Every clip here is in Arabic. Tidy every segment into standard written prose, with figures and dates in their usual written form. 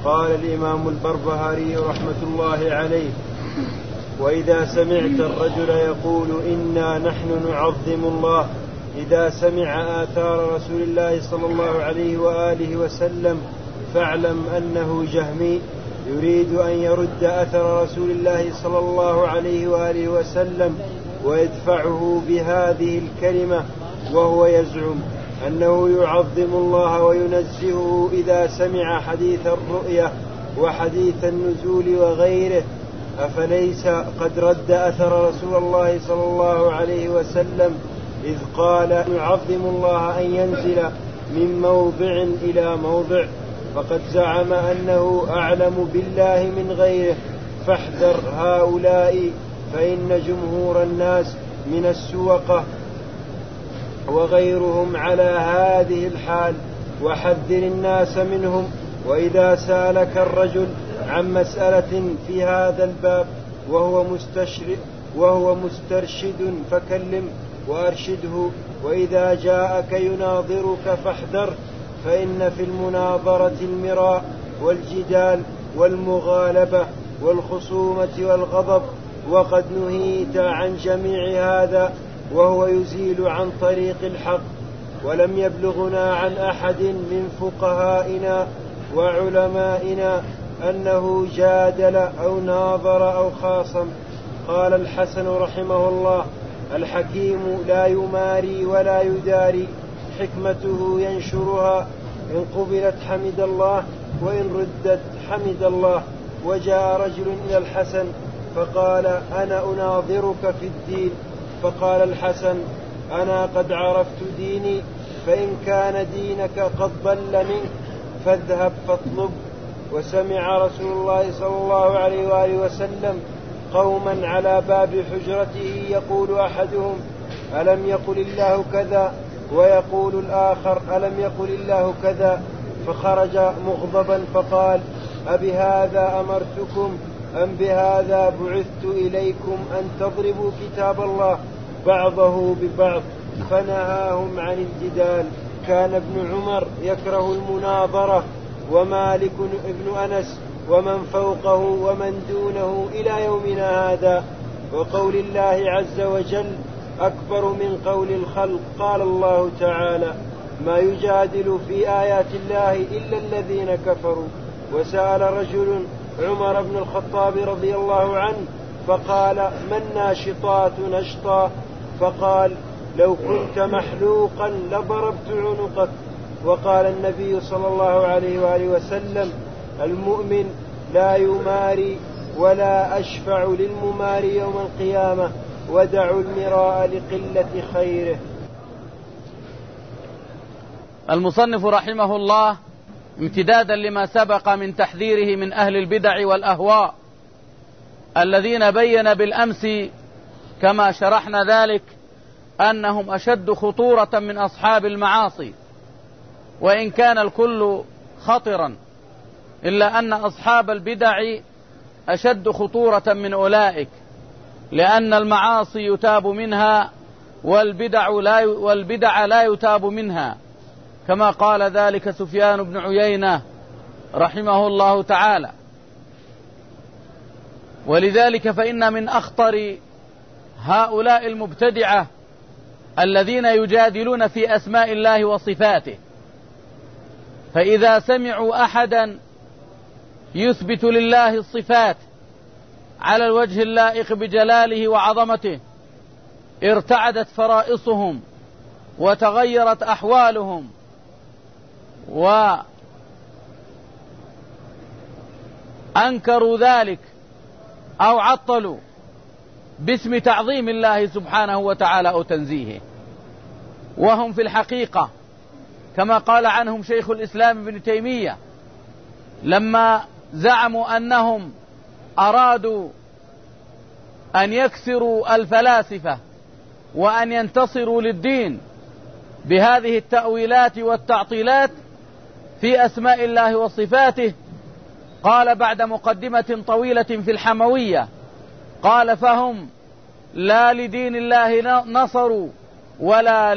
قال الإمام البربهاري رحمة الله عليه: وإذا سمعت الرجل يقول إنا نحن نعظم الله إذا سمع آثار رسول الله صلى الله عليه وآله وسلم فاعلم أنه جهمي يريد أن يرد أثر رسول الله صلى الله عليه وآله وسلم ويدفعه بهذه الكلمة، وهو يزعم أنه يعظم الله وينزهه إذا سمع حديث الرؤية وحديث النزول وغيره. أفليس قد رد أثر رسول الله صلى الله عليه وسلم إذ قال يعظم الله أن ينزل من موضع إلى موضع، فقد زعم أنه أعلم بالله من غيره. فاحذر هؤلاء، فإن جمهور الناس من السوقة وغيرهم على هذه الحال، وحذر الناس منهم. وإذا سألك الرجل عن مسألة في هذا الباب وهو مسترشد فكلم وأرشده، وإذا جاءك يناظرك فاحذر، فإن في المناظرة المراء والجدال والمغالبة والخصومة والغضب، وقد نهيت عن جميع هذا وهو يزيل عن طريق الحق. ولم يبلغنا عن أحد من فقهائنا وعلمائنا أنه جادل أو ناظر أو خاصم. قال الحسن رحمه الله: الحكيم لا يماري ولا يداري، حكمته ينشرها، إن قبلت حمد الله وإن ردت حمد الله. وجاء رجل إلى الحسن فقال: أنا أناظرك في الدين. فقال الحسن: أنا قد عرفت ديني، فإن كان دينك قد ضل منك فاذهب فاطلب. وسمع رسول الله صلى الله عليه وآله وسلم قوما على باب حجرته يقول أحدهم: ألم يقل الله كذا؟ ويقول الآخر: ألم يقل الله كذا؟ فخرج مغضبا فقال: أبهذا أمرتكم أم بهذا بعثت إليكم أن تضربوا كتاب الله بعضه ببعض؟ فنهاهم عن الجدال. كان ابن عمر يكره المناظرة، ومالك ابن أنس، ومن فوقه ومن دونه إلى يومنا هذا. وقول الله عز وجل أكبر من قول الخلق. قال الله تعالى: ما يجادل في آيات الله إلا الذين كفروا. وسأل رجل عمر بن الخطاب رضي الله عنه فقال: ما الناشطات نشطا؟ فقال: لو كنت محلوقا لضربت عنقك. وقال النبي صلى الله عليه وآله وسلم: المؤمن لا يماري ولا أشفع للمماري يوم القيامة، ودعوا المراء لقلة خيره. المصنف رحمه الله امتدادا لما سبق من تحذيره من أهل البدع والأهواء الذين بين بالأمس كما شرحنا ذلك أنهم أشد خطورة من أصحاب المعاصي، وإن كان الكل خطرا إلا أن أصحاب البدع أشد خطورة من أولئك، لأن المعاصي يتاب منها والبدع لا يتاب منها، كما قال ذلك سفيان بن عيينة رحمه الله تعالى. ولذلك فإن من أخطر هؤلاء المبتدعة الذين يجادلون في أسماء الله وصفاته، فإذا سمعوا أحدا يثبت لله الصفات على الوجه اللائق بجلاله وعظمته ارتعدت فرائصهم وتغيرت أحوالهم وأنكروا ذلك أو عطلوا باسم تعظيم الله سبحانه وتعالى أو تنزيهه، وهم في الحقيقة كما قال عنهم شيخ الإسلام ابن تيمية لما زعموا أنهم أرادوا أن يكسروا الفلاسفة وأن ينتصروا للدين بهذه التأويلات والتعطيلات في أسماء الله وصفاته، قال بعد مقدمة طويلة في الحموية، قال: فهم لا لدين الله نصروا ولا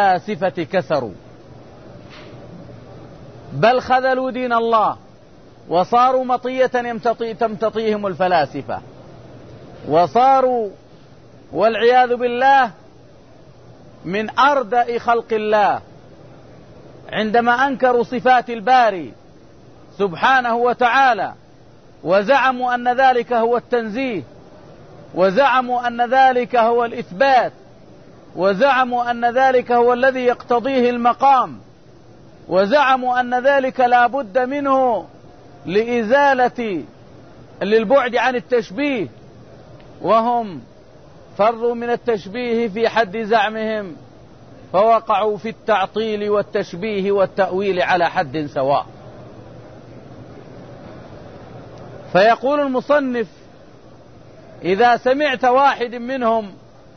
للفلاسفة كسروا، بل خذلوا دين الله وصاروا مطية تمتطيهم الفلاسفة، وصاروا والعياذ بالله من أردأ خلق الله عندما أنكروا صفات الباري سبحانه وتعالى، وزعموا أن ذلك هو التنزيه، وزعموا أن ذلك هو الإثبات، وزعموا أن ذلك هو الذي يقتضيه المقام، وزعموا أن ذلك لا بد منه للبعد عن التشبيه، وهم فروا من التشبيه في حد زعمهم فوقعوا في التعطيل والتشبيه والتأويل على حد سواء. فيقول المصنف: إذا سمعت واحد منهم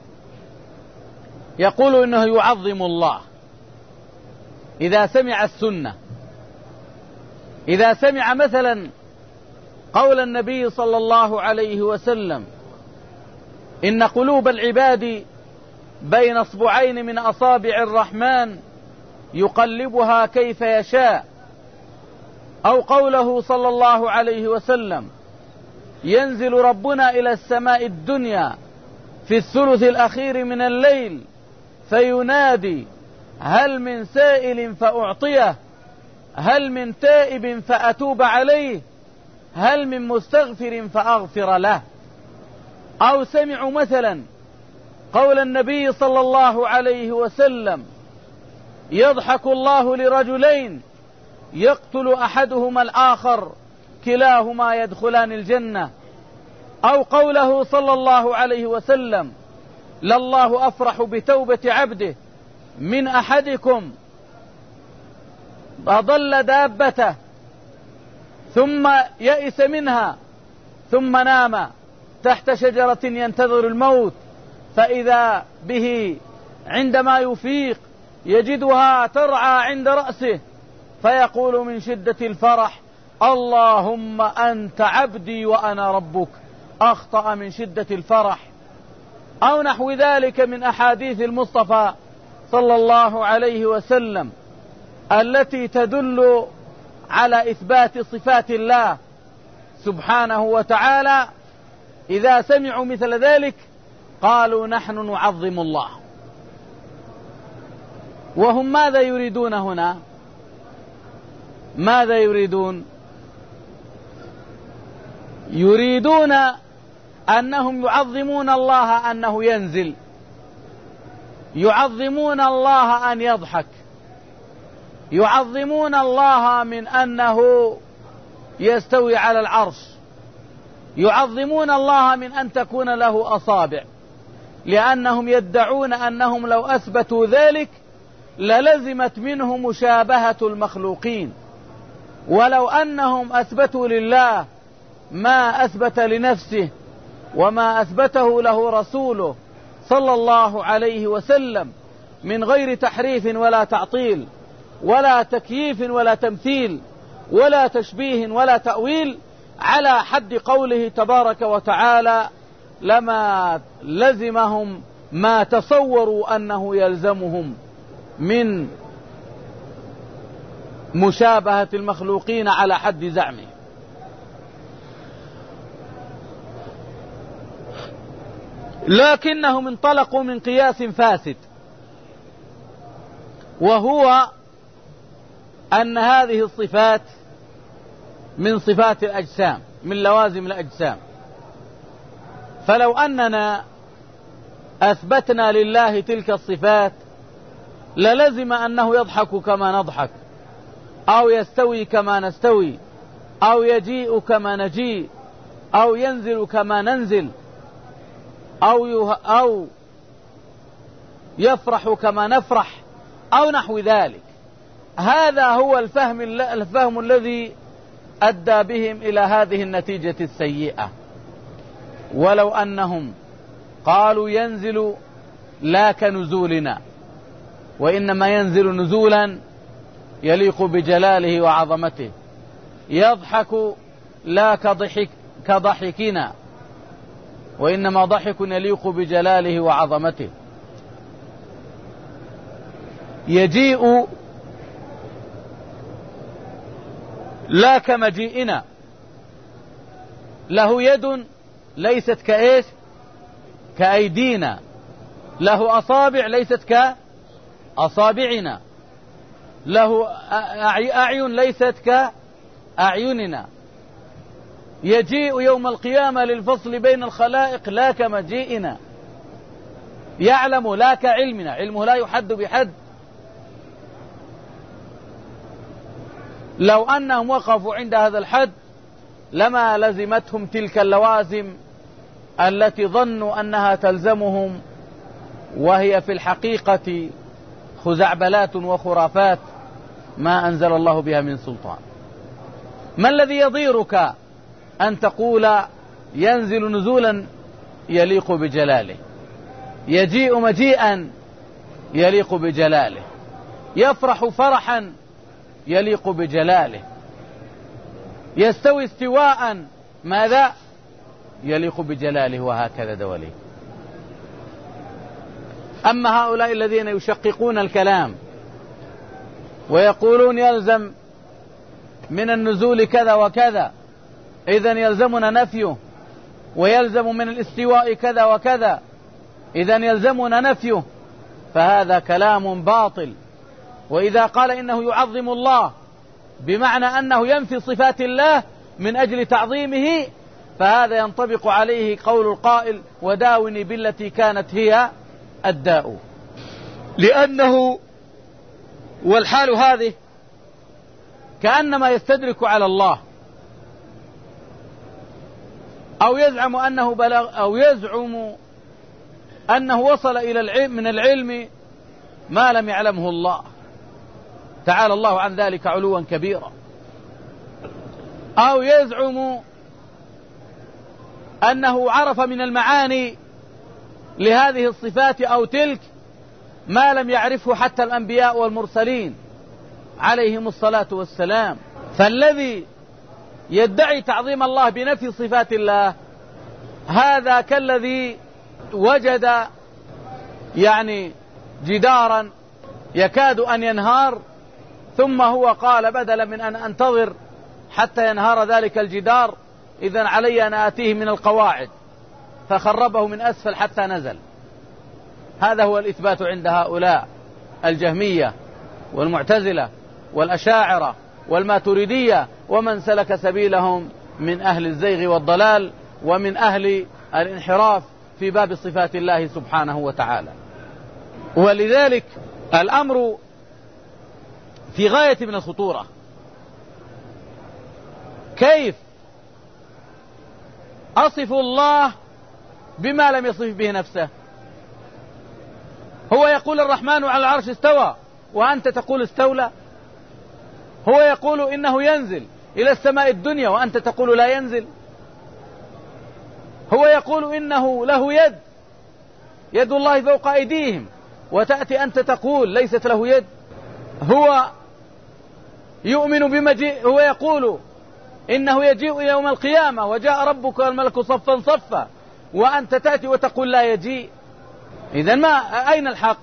يقول إنه يعظم الله، إذا سمع السنة، إذا سمع مثلا قول النبي صلى الله عليه وسلم: إن قلوب العباد بين اصبعين من أصابع الرحمن يقلبها كيف يشاء، أو قوله صلى الله عليه وسلم: ينزل ربنا إلى السماء الدنيا في الثلث الأخير من الليل فينادي: هل من سائل فأعطيه، هل من تائب فأتوب عليه، هل من مستغفر فأغفر له. أو سمعوا مثلا قول النبي صلى الله عليه وسلم: يضحك الله لرجلين يقتل أحدهما الآخر كلاهما يدخلان الجنة. أو قوله صلى الله عليه وسلم: لله أفرح بتوبة عبده من أحدكم أضل دابته ثم يئس منها ثم نام تحت شجرة ينتظر الموت، فإذا به عندما يفيق يجدها ترعى عند رأسه فيقول من شدة الفرح: اللهم أنت عبدي وأنا ربك، أخطأ من شدة الفرح. أو نحو ذلك من أحاديث المصطفى صلى الله عليه وسلم التي تدل على إثبات صفات الله سبحانه وتعالى، إذا سمعوا مثل ذلك قالوا: نحن نعظم الله. وهم ماذا يريدون هنا؟ ماذا يريدون؟ يريدون أنهم يعظمون الله أنه ينزل، يعظمون الله أن يضحك، يعظمون الله من أنه يستوي على العرش، يعظمون الله من أن تكون له أصابع، لأنهم يدعون أنهم لو أثبتوا ذلك للزمت منه مشابهة المخلوقين، ولو أنهم أثبتوا لله ما أثبت لنفسه وما أثبته له رسوله صلى الله عليه وسلم من غير تحريف ولا تعطيل ولا تكييف ولا تمثيل ولا تشبيه ولا تأويل، على حد قوله تبارك وتعالى، لما لزمهم ما تصوروا أنه يلزمهم من مشابهة المخلوقين على حد زعمه. لكنهم انطلقوا من قياس فاسد، وهو أن هذه الصفات من صفات الأجسام، من لوازم الأجسام. فلو أننا أثبتنا لله تلك الصفات للزم أنه يضحك كما نضحك، أو يستوي كما نستوي، أو يجيء كما نجيء، أو ينزل كما ننزل، أو يفرح كما نفرح، أو نحو ذلك. هذا هو الفهم الذي أدى بهم إلى هذه النتيجة السيئة. ولو أنهم قالوا ينزل لا كنزولنا، وإنما ينزل نزولا يليق بجلاله وعظمته، يضحك لا كضحكنا، وإنما ضحك يليق بجلاله وعظمته، يجيء لا كمجيئنا، له يد ليست كإيش؟ كأيدينا، له أصابع ليست كأصابعنا، له أعين ليست كأعيننا، يجيء يوم القيامة للفصل بين الخلائق لا كمجيئنا، يعلم لا كعلمنا، علمه لا يحد بحد. لو أنهم وقفوا عند هذا الحد لما لزمتهم تلك اللوازم التي ظنوا أنها تلزمهم، وهي في الحقيقة خزعبلات وخرافات ما أنزل الله بها من سلطان. ما الذي يضيرك أن تقول ينزل نزولا يليق بجلاله، يجيء مجيئا يليق بجلاله، يفرح فرحا يليق بجلاله، يستوي استواء ماذا يليق بجلاله، وهكذا دواليه. أما هؤلاء الذين يشققون الكلام ويقولون يلزم من النزول كذا وكذا، إذن يلزمنا نفيه، ويلزم من الاستواء كذا وكذا، إذن يلزمنا نفيه، فهذا كلام باطل. وإذا قال إنه يعظم الله بمعنى أنه ينفي صفات الله من أجل تعظيمه، فهذا ينطبق عليه قول القائل وداوني بالتي كانت هي الداء، لأنه والحال هذه كأنما يستدرك على الله، أو يزعم أنه بلغ، أو يزعم أنه وصل إلى العلم من العلم ما لم يعلمه الله، تعالى الله عن ذلك علوا كبيرا. أو يزعم أنه عرف من المعاني لهذه الصفات أو تلك ما لم يعرفه حتى الأنبياء والمرسلين عليهم الصلاة والسلام. فالذي يدعي تعظيم الله بنفي صفات الله هذا كالذي وجد جدارا يكاد أن ينهار، ثم هو قال بدلا من أن أنتظر حتى ينهار ذلك الجدار إذن علي أن آتيه من القواعد، فخربه من أسفل حتى نزل. هذا هو الإثبات عند هؤلاء الجهمية والمعتزلة والأشاعرة والماتريدية ومن سلك سبيلهم من أهل الزيغ والضلال ومن أهل الانحراف في باب صفات الله سبحانه وتعالى. ولذلك الأمر في غاية من الخطورة. كيف أصف الله بما لم يصف به نفسه؟ هو يقول الرحمن على العرش استوى وأنت تقول استولى. هو يقول إنه ينزل إلى السماء الدنيا وأنت تقول لا ينزل. هو يقول إنه له يد، يد الله فوق أيديهم، وتأتي أنت تقول ليست له يد. هو يؤمن بمجيء، هو يقول إنه يجيء يوم القيامة وجاء ربك والملك صفا صفا، وأنت تأتي وتقول لا يجيء. إذن ما أين الحق؟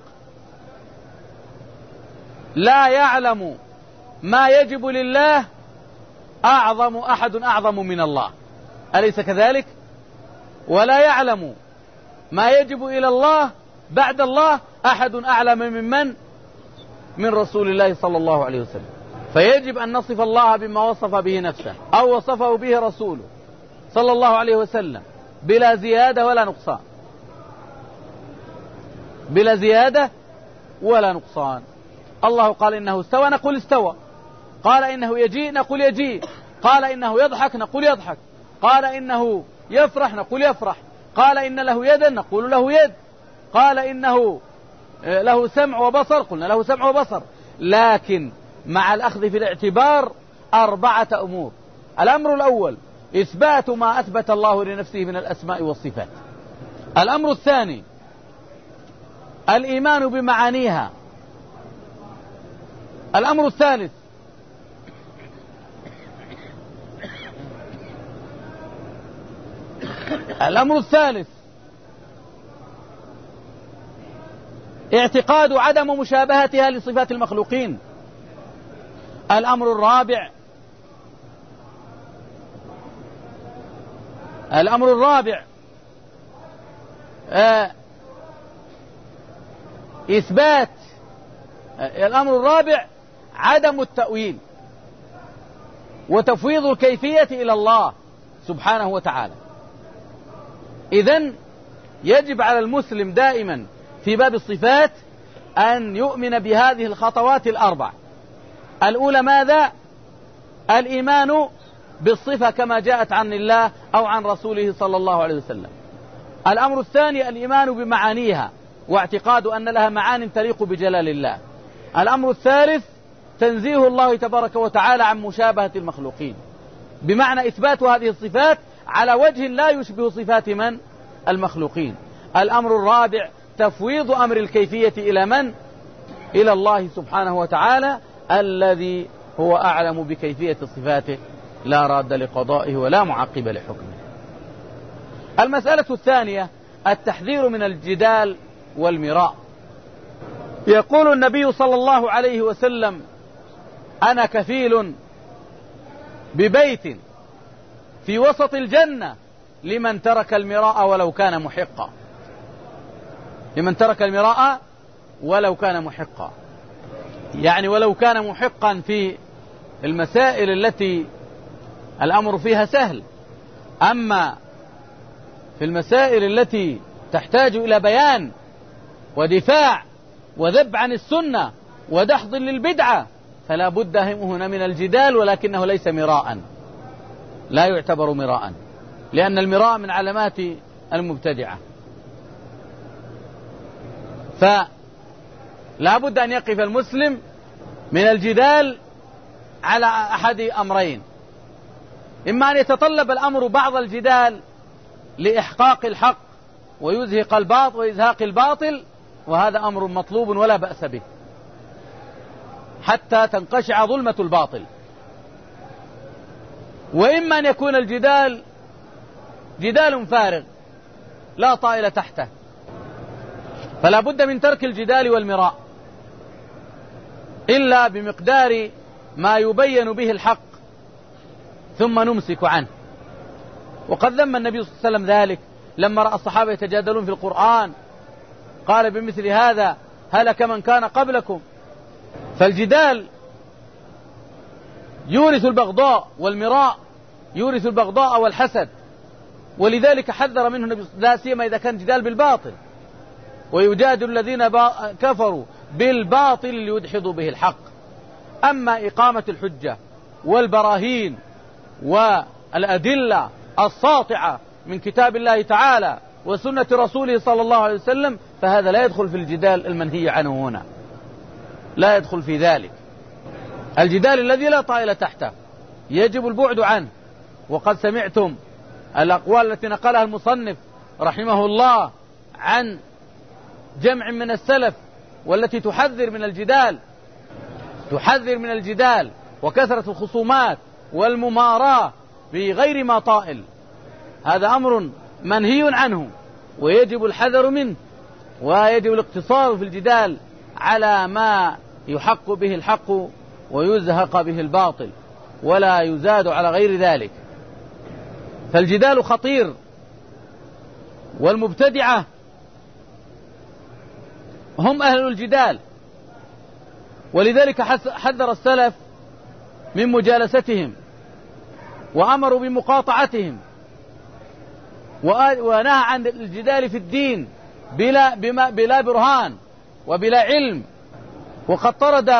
لا يعلم ما يجب لله أحد أعظم من الله، أليس كذلك؟ ولا يعلم ما يجب إلى الله بعد الله أحد أعلم من رسول الله صلى الله عليه وسلم. فيجب أن نصف الله بما وصف به نفسه أو وصفه به رسوله صلى الله عليه وسلم بلا زيادة ولا نقصان، بلا زيادة ولا نقصان. الله قال إنه استوى نقول استوى، قال إنه يجيء نقول يجيء، قال إنه يضحك نقول يضحك، قال إنه يفرح نقول يفرح، قال إن له يدا نقول له يد، قال إنه له سمع وبصر قلنا له سمع وبصر. لكن مع الأخذ في الاعتبار 4 أمور. الأمر الأول إثبات ما أثبت الله لنفسه من الأسماء والصفات. الأمر الثاني الإيمان بمعانيها. الأمر الثالث اعتقاد عدم مشابهتها لصفات المخلوقين. الأمر الرابع الأمر الرابع الأمر الرابع عدم التأويل وتفويض الكيفية إلى الله سبحانه وتعالى. إذن يجب على المسلم دائما في باب الصفات أن يؤمن بهذه الخطوات الأربع. الأولى ماذا؟ الإيمان بالصفة كما جاءت عن الله أو عن رسوله صلى الله عليه وسلم. الأمر الثاني الإيمان بمعانيها واعتقاد أن لها معان تليق بجلال الله. الأمر الثالث تنزيه الله تبارك وتعالى عن مشابهة المخلوقين، بمعنى إثبات هذه الصفات على وجه لا يشبه صفات من؟ المخلوقين. الأمر الرابع تفويض أمر الكيفية إلى من؟ إلى الله سبحانه وتعالى الذي هو أعلم بكيفية صفاته، لا راد لقضائه ولا معقب لحكمه. المسألة الثانية التحذير من الجدال والمراء. يقول النبي صلى الله عليه وسلم: أنا كفيل ببيت في وسط الجنة لمن ترك المراء ولو كان محقا. لمن ترك المراء ولو كان محقا، يعني ولو كان محقا في المسائل التي الأمر فيها سهل، أما في المسائل التي تحتاج إلى بيان ودفاع وذب عن السنة ودحض للبدعة فلا بد هنا من الجدال، ولكنه ليس مراء، لا يعتبر مراء، لأن المراء من علامات المبتدعة. فلا بد أن يقف المسلم من الجدال على أحد أمرين: إما أن يتطلب الأمر بعض الجدال لإحقاق الحق وإزهاق الباطل، وهذا أمر مطلوب ولا بأس به حتى تنقشع ظلمة الباطل، وإما أن يكون الجدال جدال فارغ لا طائل تحته، فلا بد من ترك الجدال والمراء إلا بمقدار ما يبين به الحق ثم نمسك عنه. وقد ذم النبي صلى الله عليه وسلم ذلك لما رأى الصحابة يتجادلون في القرآن، قال: بمثل هذا هلك من كان قبلكم. فالجدال يورث البغضاء، والمراء يورث البغضاء والحسد، ولذلك حذر منه النبي لا سيما إذا كان جدال بالباطل، ويجادل الذين كفروا بالباطل ليدحضوا به الحق. أما إقامة الحجة والبراهين والأدلة الساطعة من كتاب الله تعالى وسنة رسوله صلى الله عليه وسلم فهذا لا يدخل في الجدال المنهي عنه هنا، لا يدخل في ذلك. الجدال الذي لا طائل تحته يجب البعد عنه. وقد سمعتم الأقوال التي نقلها المصنف رحمه الله عن جمع من السلف والتي تحذر من الجدال وكثرة الخصومات والمماراة بغير ما طائل. هذا أمر منهي عنه ويجب الحذر منه، ويجب الاقتصار في الجدال على ما يحق به الحق ويزهق به الباطل، ولا يزاد على غير ذلك. فالجدال خطير، والمبتدعة هم أهل الجدال، ولذلك حذر السلف من مجالستهم وأمروا بمقاطعتهم، ونهى عن الجدال في الدين بلا برهان وبلا علم. وقد طرد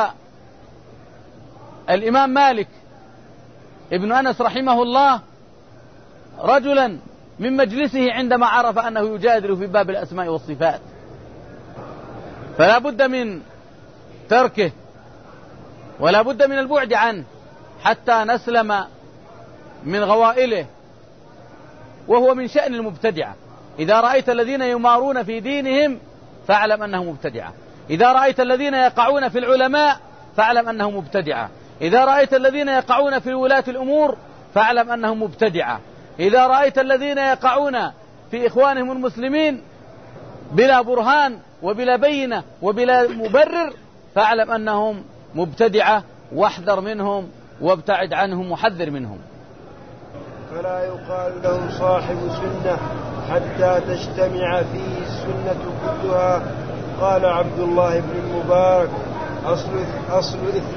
الإمام مالك ابن أنس رحمه الله رجلا من مجلسه عندما عرف أنه يجادل في باب الأسماء والصفات، فلا بد من تركه ولا بد من البعد عنه حتى نسلم من غوائله. وهو من شأن المبتدعة. إذا رأيت الذين يمارون في دينهم فاعلم أنهم مبتدعة. إذا رأيت الذين يقعون في العلماء فاعلم أنهم مبتدعة. إذا رأيت الذين يقعون في ولاة الأمور فاعلم أنهم مبتدعة. إذا رأيت الذين يقعون في إخوانهم المسلمين بلا برهان وبلا بينة وبلا مبرر فاعلم أنهم مبتدعة، واحذر منهم وابتعد عنهم وحذر منهم. فلا يقال له صاحب سنة حتى تجتمع فيه السنة كلها. قال عبد الله بن المبارك: أصل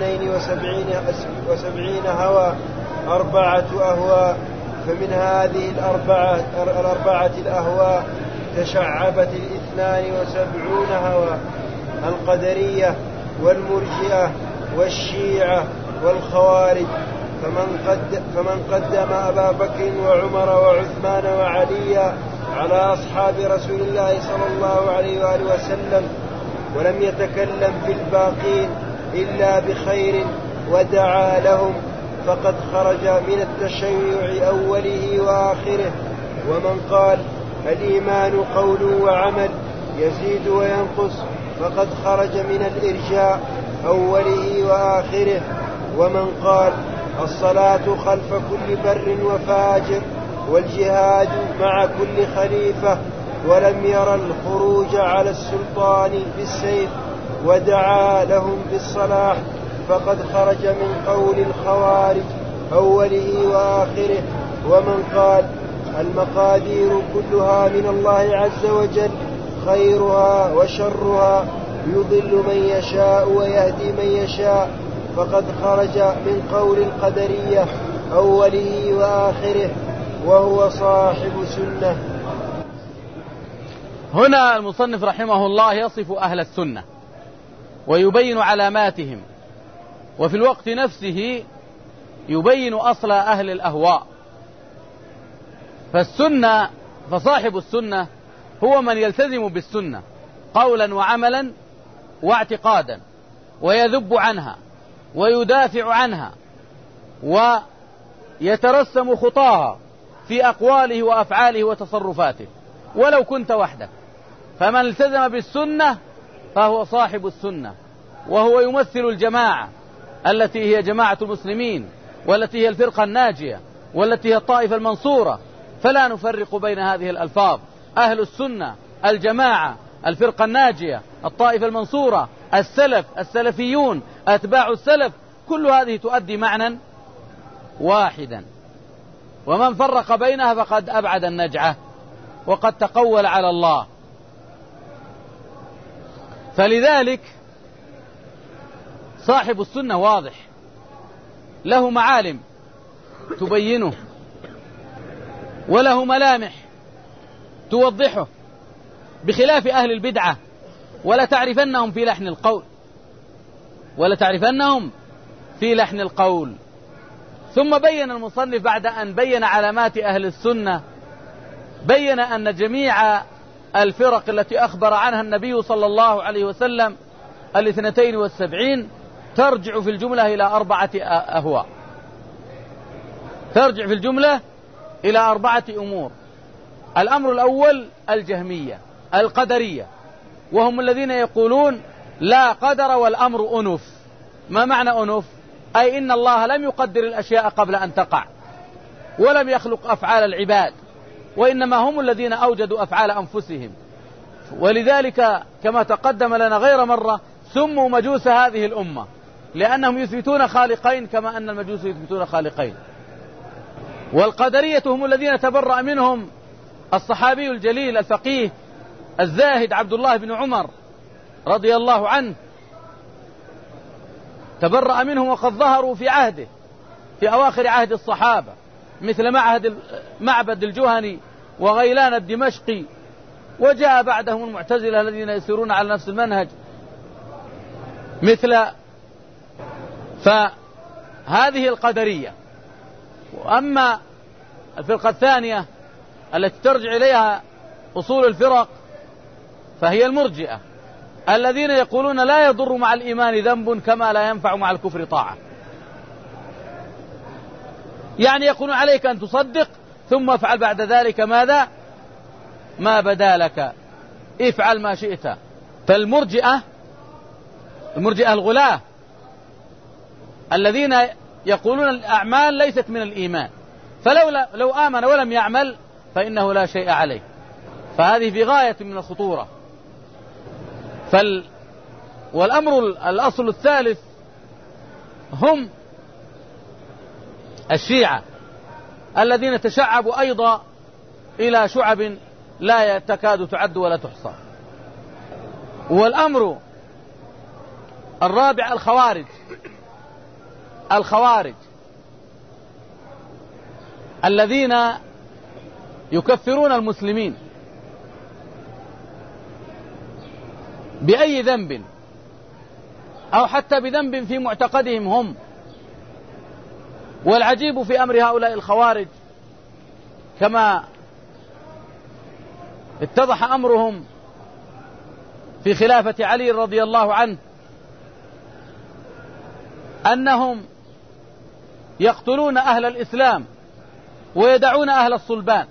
72 هوى 4 أهواء، فمن هذه الأربعة الأهواء تشعبت 72 هوى: القدرية والمرجئة والشيعة والخوارج. فمن قدم أبا بكر وعمر وعثمان وعليا على أصحاب رسول الله صلى الله عليه وآله وسلم ولم يتكلم في الباقين إلا بخير ودعا لهم فقد خرج من التشيع أوله وآخره. ومن قال الإيمان قول وعمل يزيد وينقص فقد خرج من الإرجاء أوله وآخره. ومن قال الصلاة خلف كل بر وفاجر والجهاد مع كل خليفة ولم ير الخروج على السلطان بالسيف ودعا لهم بالصلاح فقد خرج من قول الخوارج أوله وآخره. ومن قال المقادير كلها من الله عز وجل خيرها وشرها يضل من يشاء ويهدي من يشاء فقد خرج من قول القدرية أوله وآخره وهو صاحب سنة. هنا المصنف رحمه الله يصف أهل السنة ويبين علاماتهم، وفي الوقت نفسه يبين أصل أهل الأهواء. فصاحب السنة هو من يلتزم بالسنة قولا وعملا واعتقادا ويذب عنها ويدافع عنها ويترسم خطاها في أقواله وأفعاله وتصرفاته ولو كنت وحدك. فمن التزم بالسنة فهو صاحب السنة، وهو يمثل الجماعة التي هي جماعة المسلمين، والتي هي الفرقة الناجية، والتي هي الطائفة المنصورة. فلا نفرق بين هذه الألفاظ: أهل السنة، الجماعة، الفرقة الناجية، الطائفة المنصورة، السلف، السلفيون، أتباع السلف، كل هذه تؤدي معنى واحدا. ومن فرق بينها فقد أبعد النجعة وقد تقول على الله. فلذلك صاحب السنة واضح، له معالم تبينه وله ملامح توضحه، بخلاف أهل البدعة ولا تعرفنهم في لحن القول. ثم بين المصنف بعد أن بين علامات أهل السنة بين أن جميع الفرق التي أخبر عنها النبي صلى الله عليه وسلم 72 ترجع في الجملة إلى 4 أهواء، ترجع في الجملة إلى 4 أمور. الأمر الأول الجهمية القدرية، وهم الذين يقولون لا قدر والأمر أنف. ما معنى أنف؟ أي إن الله لم يقدر الأشياء قبل أن تقع، ولم يخلق أفعال العباد، وإنما هم الذين أوجدوا أفعال أنفسهم. ولذلك كما تقدم لنا غير مرة سموا مجوس هذه الأمة، لأنهم يثبتون خالقين كما أن المجوس يثبتون خالقين. والقدرية هم الذين تبرأ منهم الصحابي الجليل الفقيه الزاهد عبد الله بن عمر رضي الله عنه، تبرأ منهم وقد ظهروا في عهده في أواخر عهد الصحابة، مثل معبد الجهني وغيلان الدمشقي، وجاء بعدهم المعتزلة الذين يسيرون على نفس المنهج فهذه القدرية. وأما الفرقة الثانية التي ترجع إليها أصول الفرق فهي المرجئة، الذين يقولون لا يضر مع الإيمان ذنب كما لا ينفع مع الكفر طاعة. يعني يقولون عليك أن تصدق ثم افعل بعد ذلك ماذا؟ ما بدا لك، افعل ما شئت. فالمرجئة الغلاة الذين يقولون الأعمال ليست من الإيمان، فلو آمن ولم يعمل فإنه لا شيء عليه. فهذه في غاية من الخطورة. الأصل الثالث هم الشيعة الذين تشعبوا أيضا إلى شعب لا تكاد تعد ولا تحصى. والأمر الرابع الخوارج الذين يكفرون المسلمين بأي ذنب أو حتى بذنب في معتقدهم هم. والعجيب في أمر هؤلاء الخوارج كما اتضح أمرهم في خلافة علي رضي الله عنه أنهم يقتلون أهل الإسلام ويدعون أهل الصلبان،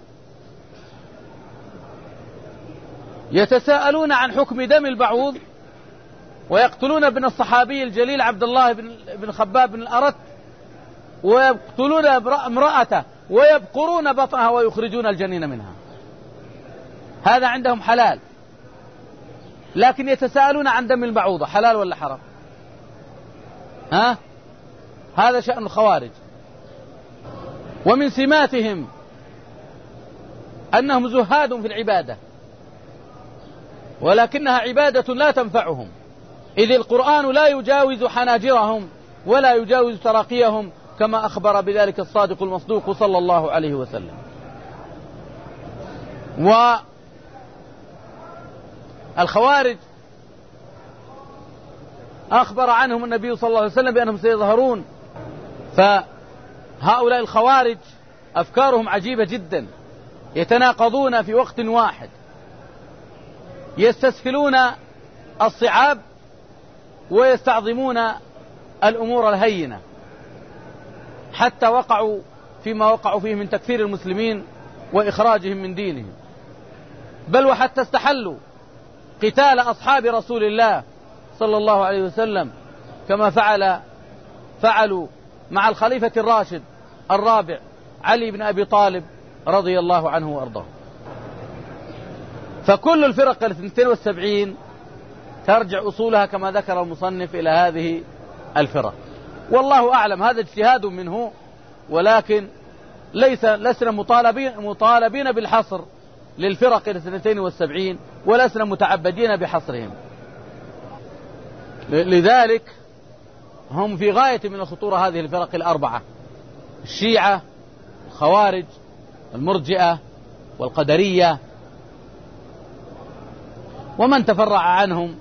يتساءلون عن حكم دم البعوض ويقتلون ابن الصحابي الجليل عبد الله بن خباب بن الأرت، ويقتلون امرأته ويبقرون بطنها ويخرجون الجنين منها. هذا عندهم حلال، لكن يتساءلون عن دم البعوضة حلال ولا حرام؟ هذا شأن الخوارج. ومن سماتهم أنهم زهاد في العبادة، ولكنها عبادة لا تنفعهم، إذ القرآن لا يجاوز حناجرهم ولا يجاوز تراقيهم، كما أخبر بذلك الصادق المصدوق صلى الله عليه وسلم. والخوارج أخبر عنهم النبي صلى الله عليه وسلم بأنهم سيظهرون. فهؤلاء الخوارج أفكارهم عجيبة جدا، يتناقضون في وقت واحد، يستسهلون الصعاب ويستعظمون الأمور الهينة، حتى وقعوا فيما وقعوا فيه من تكفير المسلمين وإخراجهم من دينهم، بل وحتى استحلوا قتال أصحاب رسول الله صلى الله عليه وسلم كما فعلوا مع الخليفة الراشد الرابع علي بن أبي طالب رضي الله عنه وأرضاه. فكل الفرق 72 ترجع أصولها كما ذكر المصنف إلى هذه الفرق، والله أعلم، هذا اجتهاد منه، ولكن لسنا مطالبين بالحصر للفرق 72 ولسنا متعبدين بحصرهم. لذلك هم في غاية من الخطورة هذه الفرق الأربعة: الشيعة، الخوارج، المرجئة، والقدرية، ومن تفرع عنهم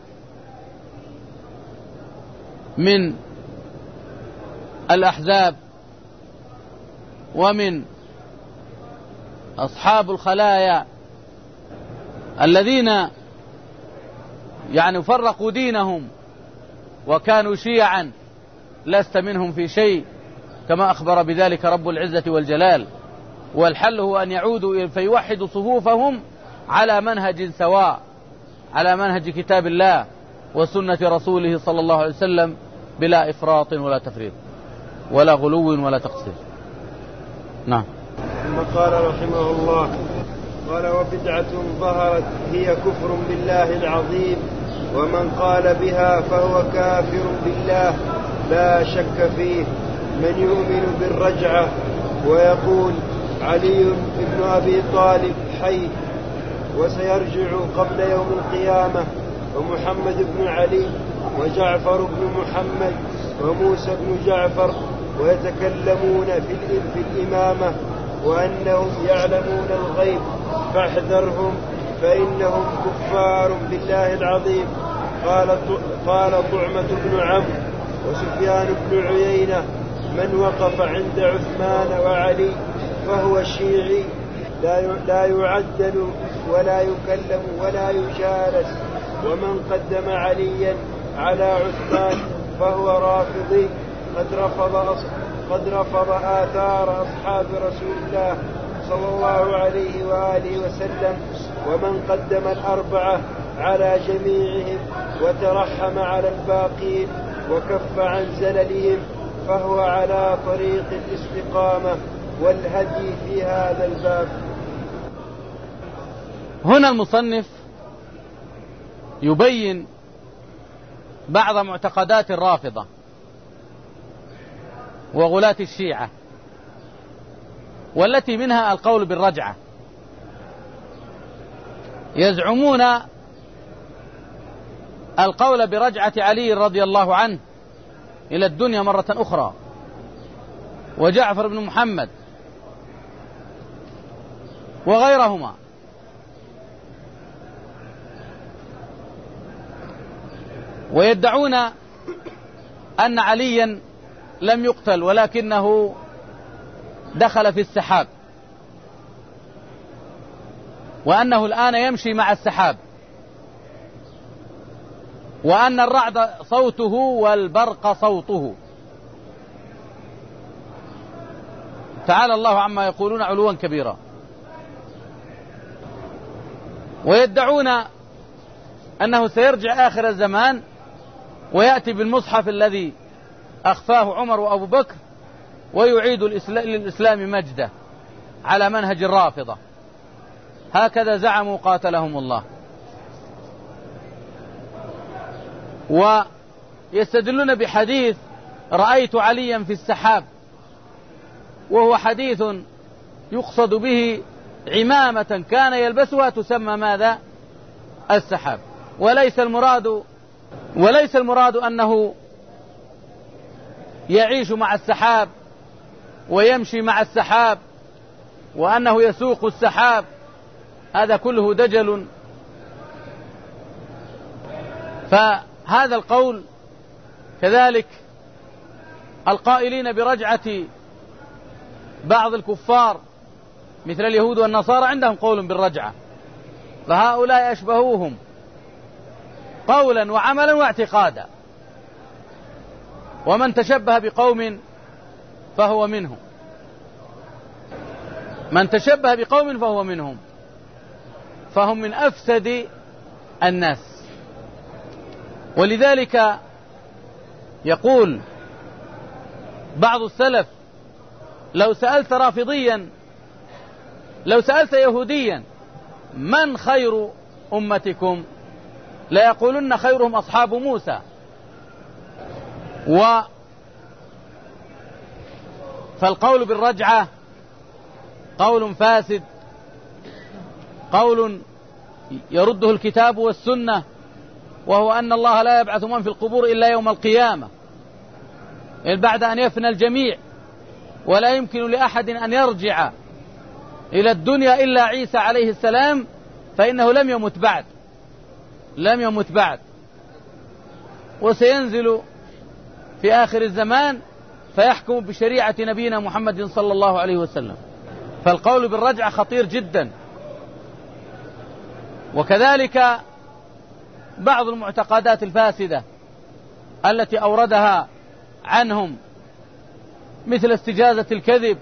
من الأحزاب ومن أصحاب الخلايا الذين فرقوا دينهم وكانوا شيعا، لست منهم في شيء، كما أخبر بذلك رب العزة والجلال. والحل هو أن يعودوا فيوحدوا صفوفهم على منهج سواء، على منهج كتاب الله وسنة رسوله صلى الله عليه وسلم، بلا إفراط ولا تفريط ولا غلو ولا تقصير. نعم. ثم قال رحمه الله: قال: وبدعة ظهرت هي كفر بالله العظيم، ومن قال بها فهو كافر بالله لا شك فيه، من يؤمن بالرجعة ويقول علي بن أبي طالب حي وسيرجع قبل يوم القيامة، ومحمد بن علي وجعفر بن محمد وموسى بن جعفر، ويتكلمون في الإمامة وأنهم يعلمون الغيب فاحذرهم فإنهم كفار بالله العظيم. قال طعمة بن عمرو وسفيان بن عيينة: من وقف عند عثمان وعلي فهو شيعي، لا يعدل ولا يكلم ولا يجالس، ومن قدم عليا على عثمان فهو رافضي، قد رفض آثار أصحاب رسول الله صلى الله عليه وآله وسلم، ومن قدم الأربعة على جميعهم وترحم على الباقين وكف عن زللهم فهو على طريق الاستقامة والهدي في هذا الباب. هنا المصنف يبين بعض معتقدات الرافضة وغلاة الشيعة، والتي منها القول بالرجعة. يزعمون القول برجعة علي رضي الله عنه إلى الدنيا مرة أخرى، وجعفر بن محمد وغيرهما، ويدعون أن عليا لم يقتل ولكنه دخل في السحاب، وأنه الآن يمشي مع السحاب، وأن الرعد صوته والبرق صوته. تعالى الله عما يقولون علوا كبيرا. ويدعون أنه سيرجع آخر الزمان ويأتي بالمصحف الذي أخفاه عمر وأبو بكر ويعيد للإسلام مجده على منهج الرافضة. هكذا زعموا قاتلهم الله. ويستدلون بحديث رأيت عليا في السحاب، وهو حديث يقصد به عمامة كان يلبسها تسمى ماذا؟ السحاب. وليس المراد أنه يعيش مع السحاب ويمشي مع السحاب وأنه يسوق السحاب، هذا كله دجل. فهذا القول كذلك القائلين برجعة بعض الكفار مثل اليهود والنصارى عندهم قول بالرجعة، فهؤلاء أشبهوهم قولا وعملا واعتقادا، ومن تشبه بقوم فهو منهم. من تشبه بقوم فهو منهم، فهم من أفسد الناس. ولذلك يقول بعض السلف لو سألت رافضيا، لو سألت يهوديا من خير أمتكم لا يقولون خيرهم أصحاب موسى. فالقول بالرجعة قول فاسد، قول يرده الكتاب والسنة، وهو أن الله لا يبعث من في القبور إلا يوم القيامة، يعني بعد أن يفنى الجميع، ولا يمكن لأحد أن يرجع إلى الدنيا إلا عيسى عليه السلام، فإنه لم يمت بعد، وسينزل في آخر الزمان فيحكم بشريعة نبينا محمد صلى الله عليه وسلم. فالقول بالرجعة خطير جدا. وكذلك بعض المعتقدات الفاسدة التي أوردها عنهم مثل استجازة الكذب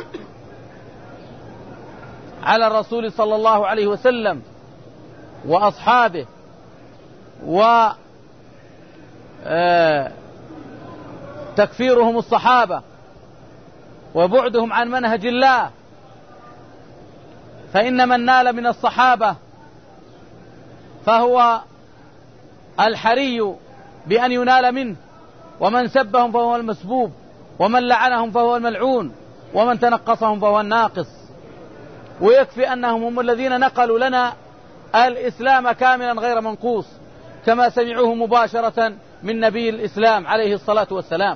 على الرسول صلى الله عليه وسلم وأصحابه، وتكفيرهم الصحابة وبعدهم عن منهج الله. فإن من نال من الصحابة فهو الحري بأن ينال منه، ومن سبهم فهو المسبوب، ومن لعنهم فهو الملعون، ومن تنقصهم فهو الناقص. ويكفي أنهم هم الذين نقلوا لنا الإسلام كاملا غير منقوص، كما سمعوه مباشرة من نبي الإسلام عليه الصلاة والسلام،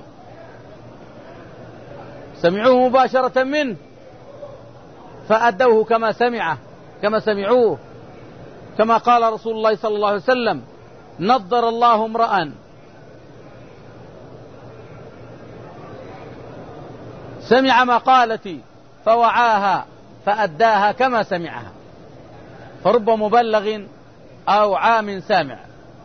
سمعوه مباشرة منه فأدوه كما سمعوه، كما قال رسول الله صلى الله عليه وسلم: نضر الله امرأ سمع مقالتي فوعاها فأداها كما سمعها، فرب مبلغ أو عام سامع.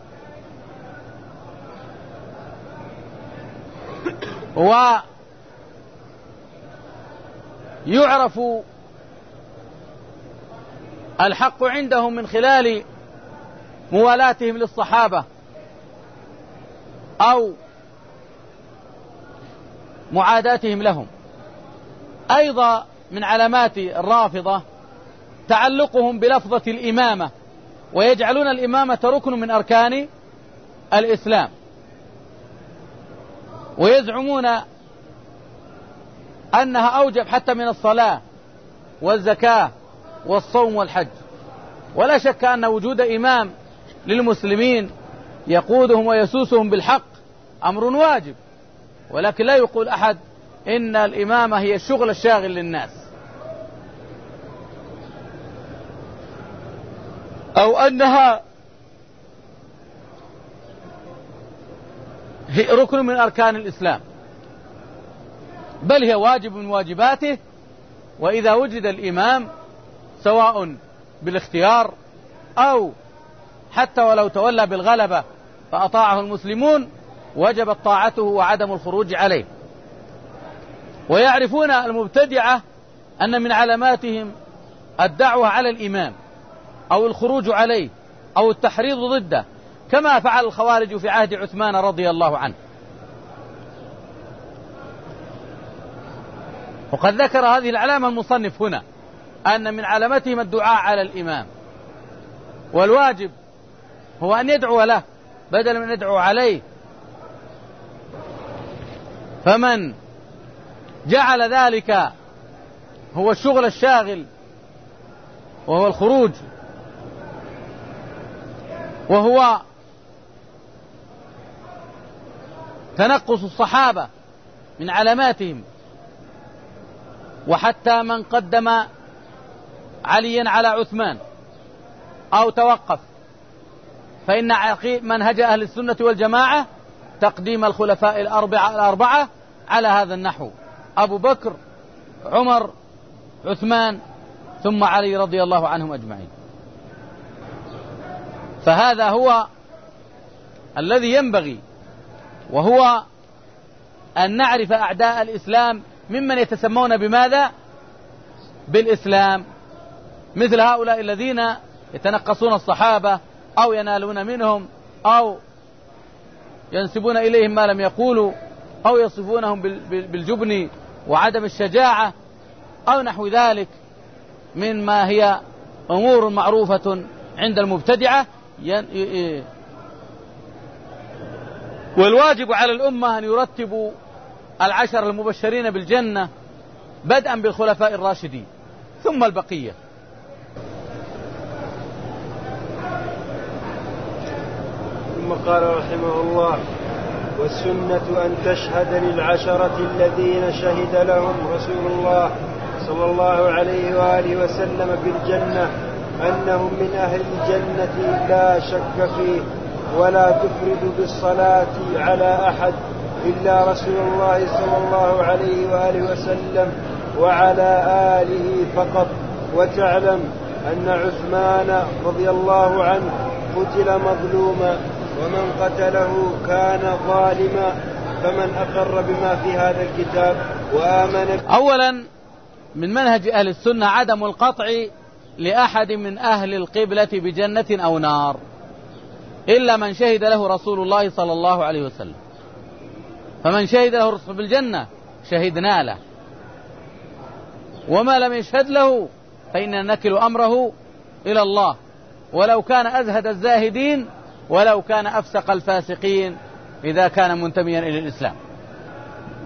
ويعرف الحق عندهم من خلال موالاتهم للصحابة أو معاداتهم لهم. أيضا من علامات الرافضة تعلقهم بلفظة الإمامة، ويجعلون الإمامة ركن من أركان الإسلام، ويزعمون أنها أوجب حتى من الصلاة، والزكاة والصوم والحج. ولا شك أن وجود إمام للمسلمين يقودهم ويسوسهم بالحق أمر واجب، ولكن لا يقول أحد إن الإمامة هي الشغل الشاغل للناس، أو أنها هي ركن من أركان الإسلام، بل هي واجب من واجباته. وإذا وجد الإمام سواء بالاختيار أو حتى ولو تولى بالغلبة فأطاعه المسلمون وجبت طاعته وعدم الخروج عليه. ويعرفون المبتدعة أن من علاماتهم الدعوة على الإمام أو الخروج عليه أو التحريض ضده، كما فعل الخوارج في عهد عثمان رضي الله عنه. وقد ذكر هذه العلامة المصنف هنا، أن من علامتهم الدعاء على الإمام، والواجب هو أن يدعو له بدل من يدعو عليه. فمن جعل ذلك هو الشغل الشاغل وهو الخروج، وهو تنقص الصحابة من علاماتهم، وحتى من قدم عليا على عثمان أو توقف، فإن منهج أهل السنة والجماعة تقديم الخلفاء الأربعة على هذا النحو: أبو بكر، عمر، عثمان، ثم علي رضي الله عنهم أجمعين. فهذا هو الذي ينبغي، وهو أن نعرف أعداء الإسلام ممن يتسمون بماذا؟ بالإسلام، مثل هؤلاء الذين يتنقصون الصحابة أو ينالون منهم أو ينسبون إليهم ما لم يقولوا أو يصفونهم بالجبن وعدم الشجاعة أو نحو ذلك مما هي أمور معروفة عند المبتدعة. والواجب على الأمة أن يرتبوا العشر المبشرين بالجنة بدءا بالخلفاء الراشدين ثم البقية. ثم قال رحمه الله: والسنة أن تشهد للعشرة الذين شهد لهم رسول الله صلى الله عليه وآله وسلم بالجنة أنهم من أهل الجنة لا شك فيه، ولا تفرد بالصلاة على أحد إلا رسول الله صلى الله عليه وآله وسلم وعلى آله فقط. وتعلم أن عثمان رضي الله عنه قتل مظلوما، ومن قتله كان ظالما، فمن أقر بما في هذا الكتاب وآمن. أولا من منهج أهل السنة عدم القطع لأحد من أهل القبلة بجنة أو نار إلا من شهد له رسول الله صلى الله عليه وسلم. فمن شهد له الرسول بالجنة شهدنا له، وما لم يشهد له فإننا نكل أمره إلى الله، ولو كان أزهد الزاهدين ولو كان أفسق الفاسقين إذا كان منتميا إلى الإسلام.